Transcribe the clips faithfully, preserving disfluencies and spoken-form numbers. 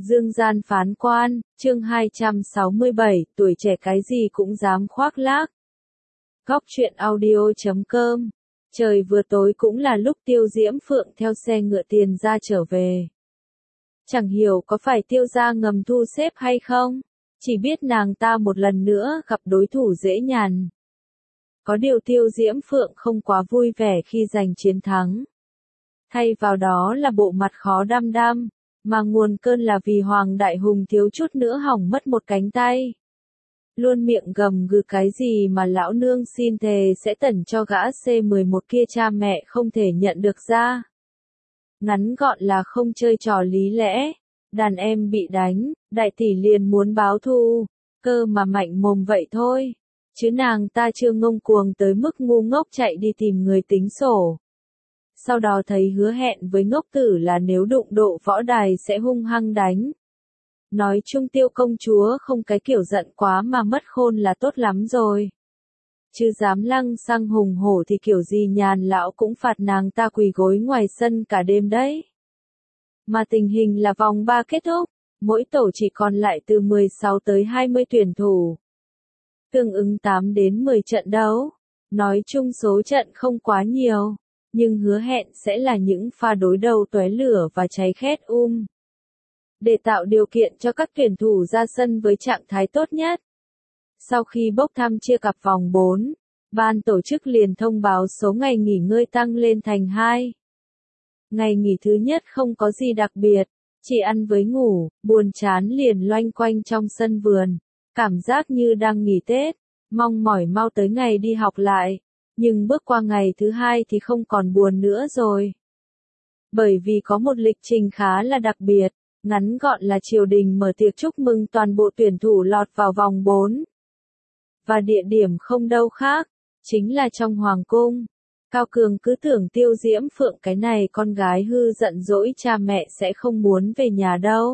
Dương gian phán quan, chương hai trăm sáu mươi bảy, tuổi trẻ cái gì cũng dám khoác lác. Góc truyện audio chấm com. Trời vừa tối cũng là lúc Tiêu Diễm Phượng theo xe ngựa tiền ra trở về. Chẳng hiểu có phải Tiêu gia ngầm thu xếp hay không, chỉ biết nàng ta một lần nữa gặp đối thủ dễ nhằn. Có điều Tiêu Diễm Phượng không quá vui vẻ khi giành chiến thắng. Thay vào đó là bộ mặt khó đăm đăm, mà nguồn cơn là vì Hoàng Đại Hùng thiếu chút nữa hỏng mất một cánh tay. Luôn miệng gầm gừ cái gì mà lão nương xin thề sẽ tẩn cho gã C mười một kia cha mẹ không thể nhận được ra. Ngắn gọn là không chơi trò lý lẽ, đàn em bị đánh, đại tỷ liền muốn báo thù, cơ mà mạnh mồm vậy thôi, chứ nàng ta chưa ngông cuồng tới mức ngu ngốc chạy đi tìm người tính sổ. Sau đó thấy hứa hẹn với ngốc tử là nếu đụng độ võ đài sẽ hung hăng đánh. Nói chung Tiêu công chúa không cái kiểu giận quá mà mất khôn là tốt lắm rồi. Chứ dám lăng xăng hùng hổ thì kiểu gì nhàn lão cũng phạt nàng ta quỳ gối ngoài sân cả đêm đấy. Mà tình hình là vòng ba kết thúc, mỗi tổ chỉ còn lại từ mười sáu tới hai mươi tuyển thủ. Tương ứng tám đến mười trận đấu. Nói chung số trận không quá nhiều, nhưng hứa hẹn sẽ là những pha đối đầu tóe lửa và cháy khét um. Để tạo điều kiện cho các tuyển thủ ra sân với trạng thái tốt nhất. Sau khi bốc thăm chia cặp vòng bốn, ban tổ chức liền thông báo số ngày nghỉ ngơi tăng lên thành hai. Ngày nghỉ thứ nhất không có gì đặc biệt, chỉ ăn với ngủ, buồn chán liền loanh quanh trong sân vườn, cảm giác như đang nghỉ Tết, mong mỏi mau tới ngày đi học lại, nhưng bước qua ngày thứ hai thì không còn buồn nữa rồi. Bởi vì có một lịch trình khá là đặc biệt. Ngắn gọn là triều đình mở tiệc chúc mừng toàn bộ tuyển thủ lọt vào vòng bốn. Và địa điểm không đâu khác, chính là trong Hoàng cung. Cao Cường cứ tưởng Tiêu Diễm Phượng cái này con gái hư giận dỗi cha mẹ sẽ không muốn về nhà đâu.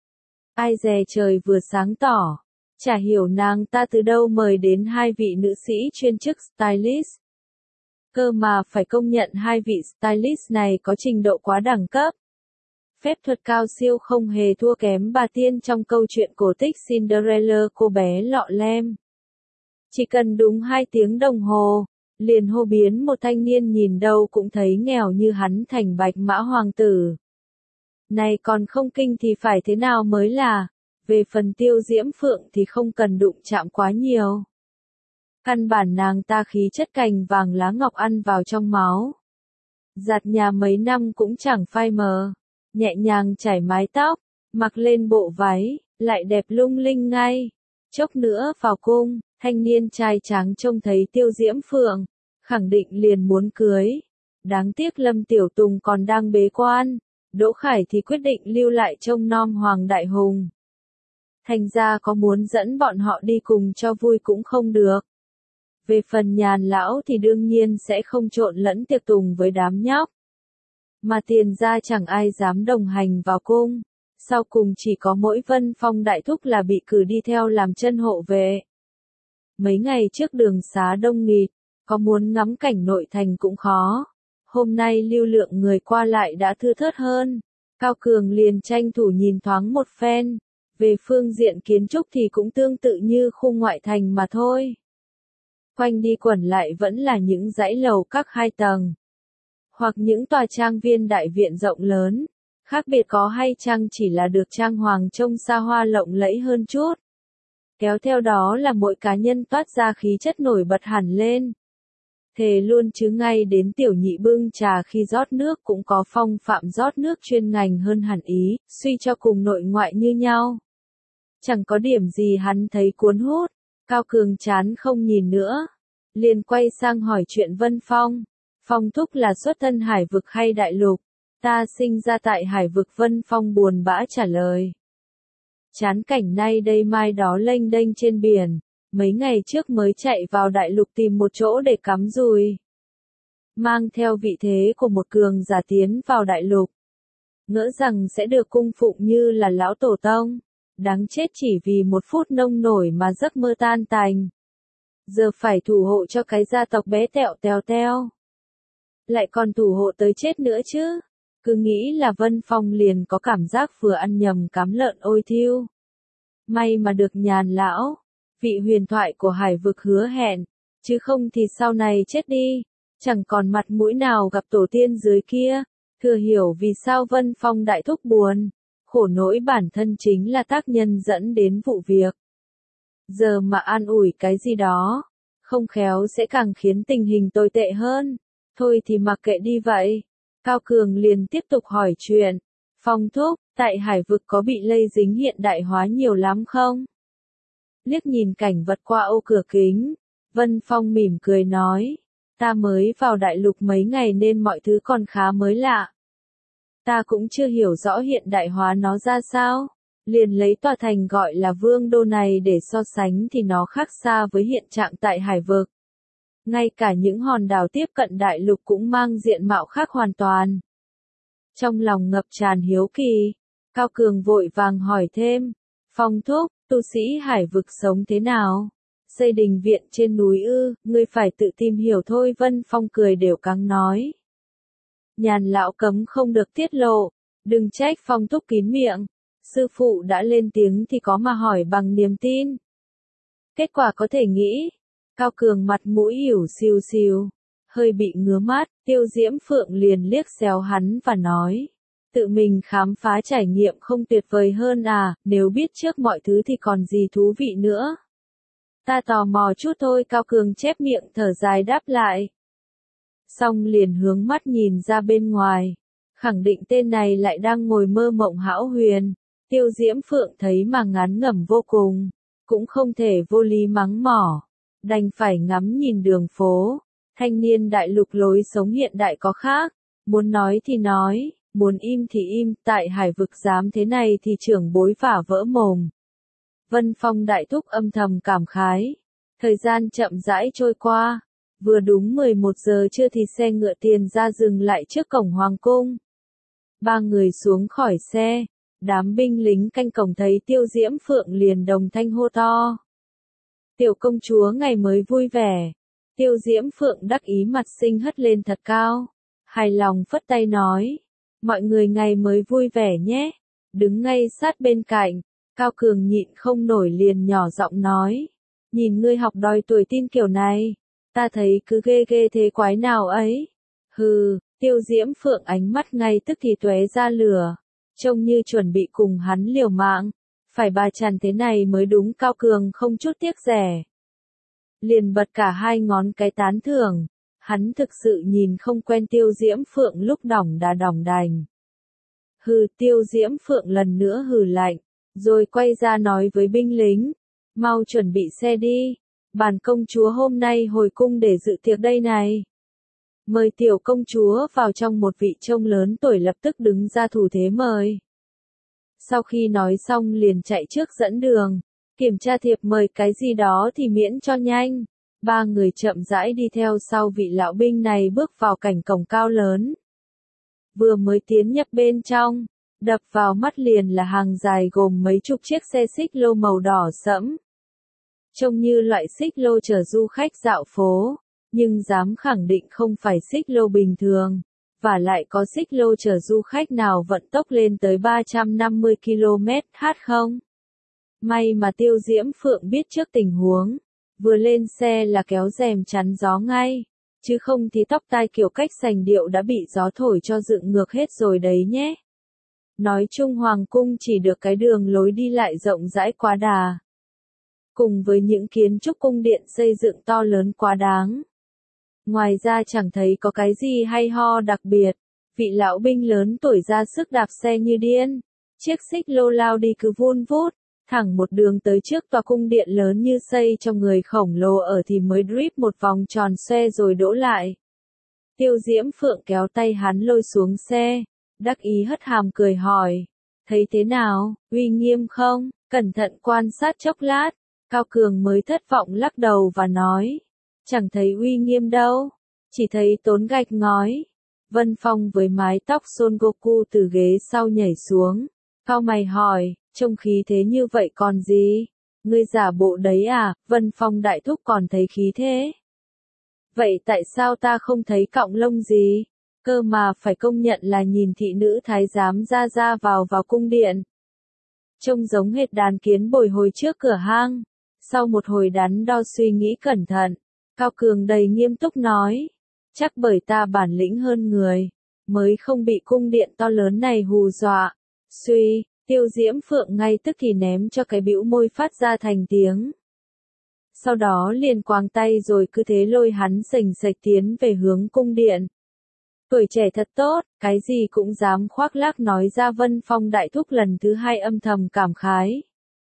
Ai dè trời vừa sáng tỏ, chả hiểu nàng ta từ đâu mời đến hai vị nữ sĩ chuyên chức stylist. Cơ mà phải công nhận hai vị stylist này có trình độ quá đẳng cấp. Phép thuật cao siêu không hề thua kém bà tiên trong câu chuyện cổ tích Cinderella cô bé lọ lem. Chỉ cần đúng hai tiếng đồng hồ, liền hô biến một thanh niên nhìn đâu cũng thấy nghèo như hắn thành bạch mã hoàng tử. Này còn không kinh thì phải thế nào mới là, về phần Tiêu Diễm Phượng thì không cần đụng chạm quá nhiều. Căn bản nàng ta khí chất cành vàng lá ngọc ăn vào trong máu. Giặt nhà mấy năm cũng chẳng phai mờ. Nhẹ nhàng chải mái tóc, mặc lên bộ váy, lại đẹp lung linh ngay. Chốc nữa vào cung, thanh niên trai tráng trông thấy Tiêu Diễm Phượng, khẳng định liền muốn cưới. Đáng tiếc Lâm Tiểu Tùng còn đang bế quan, Đỗ Khải thì quyết định lưu lại trông nom Hoàng Đại Hùng. Thành ra có muốn dẫn bọn họ đi cùng cho vui cũng không được. Về phần Nhàn lão thì đương nhiên sẽ không trộn lẫn tiệc tùng với đám nhóc. Mà tiền ra chẳng ai dám đồng hành vào cung, sau cùng chỉ có mỗi Vân Phong đại thúc là bị cử đi theo làm chân hộ vệ. Mấy ngày trước đường xá đông nghịt, có muốn ngắm cảnh nội thành cũng khó. Hôm nay lưu lượng người qua lại đã thưa thớt hơn, Cao Cường liền tranh thủ nhìn thoáng một phen. Về phương diện kiến trúc thì cũng tương tự như khu ngoại thành mà thôi. Quanh đi quẩn lại vẫn là những dãy lầu các hai tầng. Hoặc những tòa trang viên đại viện rộng lớn, khác biệt có hay chăng chỉ là được trang hoàng trông xa hoa lộng lẫy hơn chút. Kéo theo đó là mỗi cá nhân toát ra khí chất nổi bật hẳn lên. Thề luôn chứ ngay đến tiểu nhị bưng trà khi rót nước cũng có phong phạm rót nước chuyên ngành hơn hẳn ý, suy cho cùng nội ngoại như nhau. Chẳng có điểm gì hắn thấy cuốn hút, Cao Cường chán không nhìn nữa. Liền quay sang hỏi chuyện Vân Phong. Phong thúc là xuất thân hải vực hay đại lục? Ta sinh ra tại hải vực. Vân Phong buồn bã trả lời. Chán cảnh nay đây mai đó lênh đênh trên biển, mấy ngày trước mới chạy vào đại lục tìm một chỗ để cắm dùi. Mang theo vị thế của một cường giả tiến vào đại lục. Ngỡ rằng sẽ được cung phụng như là lão tổ tông, đáng chết chỉ vì một phút nông nổi mà giấc mơ tan tành. Giờ phải thủ hộ cho cái gia tộc bé tẹo tèo teo. Lại còn thủ hộ tới chết nữa chứ. Cứ nghĩ là Vân Phong liền có cảm giác vừa ăn nhầm cám lợn ôi thiêu. May mà được Nhàn lão, vị huyền thoại của hải vực hứa hẹn, chứ không thì sau này chết đi, chẳng còn mặt mũi nào gặp tổ tiên dưới kia. Thừa hiểu vì sao Vân Phong đại thúc buồn, khổ nỗi bản thân chính là tác nhân dẫn đến vụ việc. Giờ mà an ủi cái gì đó, không khéo sẽ càng khiến tình hình tồi tệ hơn. Thôi thì mặc kệ đi vậy. Cao Cường liền tiếp tục hỏi chuyện. Phong thúc, tại hải vực có bị lây dính hiện đại hóa nhiều lắm không? Liếc nhìn cảnh vật qua ô cửa kính, Vân Phong mỉm cười nói. Ta mới vào đại lục mấy ngày nên mọi thứ còn khá mới lạ. Ta cũng chưa hiểu rõ hiện đại hóa nó ra sao. Liền lấy tòa thành gọi là Vương Đô này để so sánh thì nó khác xa với hiện trạng tại hải vực. Ngay cả những hòn đảo tiếp cận đại lục cũng mang diện mạo khác hoàn toàn. Trong lòng ngập tràn hiếu kỳ, Cao Cường vội vàng hỏi thêm. Phong thúc, tu sĩ hải vực sống thế nào? Xây đình viện trên núi ư, ngươi phải tự tìm hiểu thôi. Vân Phong cười đều căng nói. Nhàn lão cấm không được tiết lộ, đừng trách Phong thúc kín miệng. Sư phụ đã lên tiếng thì có mà hỏi bằng niềm tin. Kết quả có thể nghĩ. Cao Cường mặt mũi ỉu xìu xìu, hơi bị ngứa mắt, Tiêu Diễm Phượng liền liếc xéo hắn và nói. Tự mình khám phá trải nghiệm không tuyệt vời hơn à, nếu biết trước mọi thứ thì còn gì thú vị nữa. Ta tò mò chút thôi. Cao Cường chép miệng thở dài đáp lại. Xong liền hướng mắt nhìn ra bên ngoài, khẳng định tên này lại đang ngồi mơ mộng hão huyền. Tiêu Diễm Phượng thấy mà ngán ngẩm vô cùng, cũng không thể vô lý mắng mỏ, đành phải ngắm nhìn đường phố. Thanh niên đại lục lối sống hiện đại có khác, muốn nói thì nói, muốn im thì im, tại hải vực dám thế này thì trưởng bối phả vỡ mồm. Vân Phong đại thúc âm thầm cảm khái. Thời gian chậm rãi trôi qua, vừa đúng mười một giờ trưa thì xe ngựa tiền ra dừng lại trước cổng hoàng cung. Ba người xuống khỏi xe, đám binh lính canh cổng thấy Tiêu Diễm Phượng liền đồng thanh hô to. Tiểu công chúa ngày mới vui vẻ. Tiêu Diễm Phượng đắc ý mặt xinh hất lên thật cao, hài lòng phất tay nói. Mọi người ngày mới vui vẻ nhé. Đứng ngay sát bên cạnh, Cao Cường nhịn không nổi liền nhỏ giọng nói. Nhìn ngươi học đòi tuổi tin kiểu này, ta thấy cứ ghê ghê thế quái nào ấy. Hừ, Tiêu Diễm Phượng ánh mắt ngay tức thì tóe ra lửa, trông như chuẩn bị cùng hắn liều mạng. Phải bà chằn thế này mới đúng. Cao Cường không chút tiếc rẻ, liền bật cả hai ngón cái tán thưởng. Hắn thực sự nhìn không quen Tiêu Diễm Phượng lúc đỏng đà đỏng đành. Hừ, Tiêu Diễm Phượng lần nữa hừ lạnh, rồi quay ra nói với binh lính. Mau chuẩn bị xe đi, bản công chúa hôm nay hồi cung để dự tiệc đây này. Mời tiểu công chúa vào trong. Một vị trông lớn tuổi lập tức đứng ra thủ thế mời. Sau khi nói xong liền chạy trước dẫn đường, kiểm tra thiệp mời cái gì đó thì miễn cho nhanh. Ba người chậm rãi đi theo sau vị lão binh này bước vào cảnh cổng cao lớn. Vừa mới tiến nhập bên trong, đập vào mắt liền là hàng dài gồm mấy chục chiếc xe xích lô màu đỏ sẫm. Trông như loại xích lô chở du khách dạo phố, nhưng dám khẳng định không phải xích lô bình thường, và lại có xích lô chở du khách nào vận tốc lên tới ba trăm năm mươi ki lô mét h không? May mà Tiêu Diễm Phượng biết trước tình huống, vừa lên xe là kéo rèm chắn gió ngay, chứ không thì tóc tai kiểu cách sành điệu đã bị gió thổi cho dựng ngược hết rồi đấy nhé. Nói chung hoàng cung chỉ được cái đường lối đi lại rộng rãi quá đà, cùng với những kiến trúc cung điện xây dựng to lớn quá đáng. Ngoài ra chẳng thấy có cái gì hay ho đặc biệt. Vị lão binh lớn tuổi ra sức đạp xe như điên, chiếc xích lô lao đi cứ vun vút, thẳng một đường tới trước tòa cung điện lớn như xây cho người khổng lồ ở thì mới drip một vòng tròn xoe rồi đỗ lại. Tiêu Diễm Phượng kéo tay hắn lôi xuống xe, đắc ý hất hàm cười hỏi. Thấy thế nào, uy nghiêm không? Cẩn thận quan sát chốc lát, Cao Cường mới thất vọng lắc đầu và nói. Chẳng thấy uy nghiêm đâu, chỉ thấy tốn gạch ngói. Vân Phong với mái tóc Son Goku từ ghế sau nhảy xuống, cau mày hỏi, trông khí thế như vậy còn gì? Ngươi giả bộ đấy à? Vân Phong đại thúc còn thấy khí thế. Vậy tại sao ta không thấy cọng lông gì? Cơ mà phải công nhận là nhìn thị nữ thái giám ra ra vào vào cung điện. Trông giống hệt đàn kiến bồi hồi trước cửa hang. Sau một hồi đắn đo suy nghĩ cẩn thận, Cao Cường đầy nghiêm túc nói. Chắc bởi ta bản lĩnh hơn người, mới không bị cung điện to lớn này hù dọa. Suy, Tiêu Diễm Phượng ngay tức thì ném cho cái bĩu môi phát ra thành tiếng. Sau đó liền quàng tay rồi cứ thế lôi hắn sềnh sệch tiến về hướng cung điện. Tuổi trẻ thật tốt, cái gì cũng dám khoác lác nói ra. Vân Phong đại thúc lần thứ hai âm thầm cảm khái.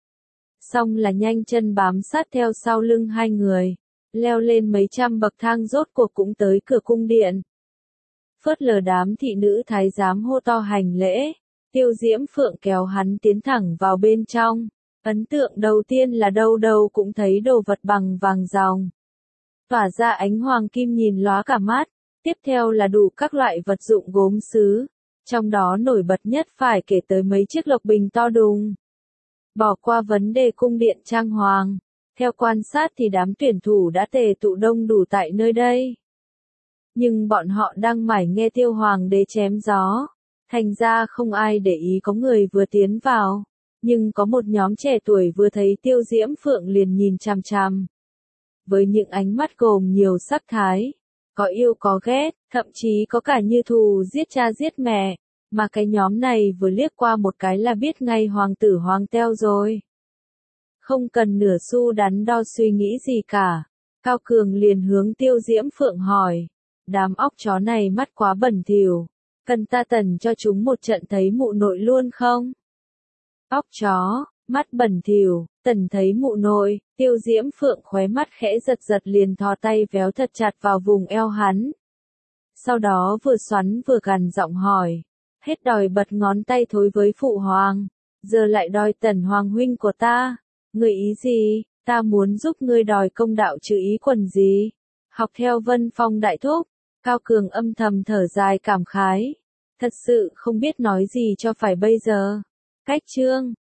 Xong là nhanh chân bám sát theo sau lưng hai người, leo lên mấy trăm bậc thang rốt cuộc cũng tới cửa cung điện. Phớt lờ đám thị nữ thái giám hô to hành lễ, Tiêu Diễm Phượng kéo hắn tiến thẳng vào bên trong. Ấn tượng đầu tiên là đâu đâu cũng thấy đồ vật bằng vàng ròng, tỏa ra ánh hoàng kim nhìn lóa cả mắt. Tiếp theo là đủ các loại vật dụng gốm sứ, trong đó nổi bật nhất phải kể tới mấy chiếc lộc bình to đùng. Bỏ qua vấn đề cung điện trang hoàng, theo quan sát thì đám tuyển thủ đã tề tụ đông đủ tại nơi đây. Nhưng bọn họ đang mải nghe Tiêu Hoàng đế chém gió, thành ra không ai để ý có người vừa tiến vào. Nhưng có một nhóm trẻ tuổi vừa thấy Tiêu Diễm Phượng liền nhìn chằm chằm. Với những ánh mắt gồm nhiều sắc thái, có yêu có ghét, thậm chí có cả như thù giết cha giết mẹ, mà cái nhóm này vừa liếc qua một cái là biết ngay hoàng tử Hoàng Teo rồi. Không cần nửa xu đắn đo suy nghĩ gì cả, Cao Cường liền hướng Tiêu Diễm Phượng hỏi, đám óc chó này mắt quá bẩn thỉu, cần ta tần cho chúng một trận thấy mụ nội luôn không? Óc chó, mắt bẩn thỉu, tần thấy mụ nội. Tiêu Diễm Phượng khóe mắt khẽ giật giật liền thò tay véo thật chặt vào vùng eo hắn. Sau đó vừa xoắn vừa gằn giọng hỏi, hết đòi bật ngón tay thối với phụ hoàng, giờ lại đòi tần hoàng huynh của ta, người ý gì? Ta muốn giúp ngươi đòi công đạo chứ ý quần gì? Học theo Vân Phong đại thúc. Cao Cường âm thầm thở dài cảm khái, thật sự không biết nói gì cho phải bây giờ. Cách chương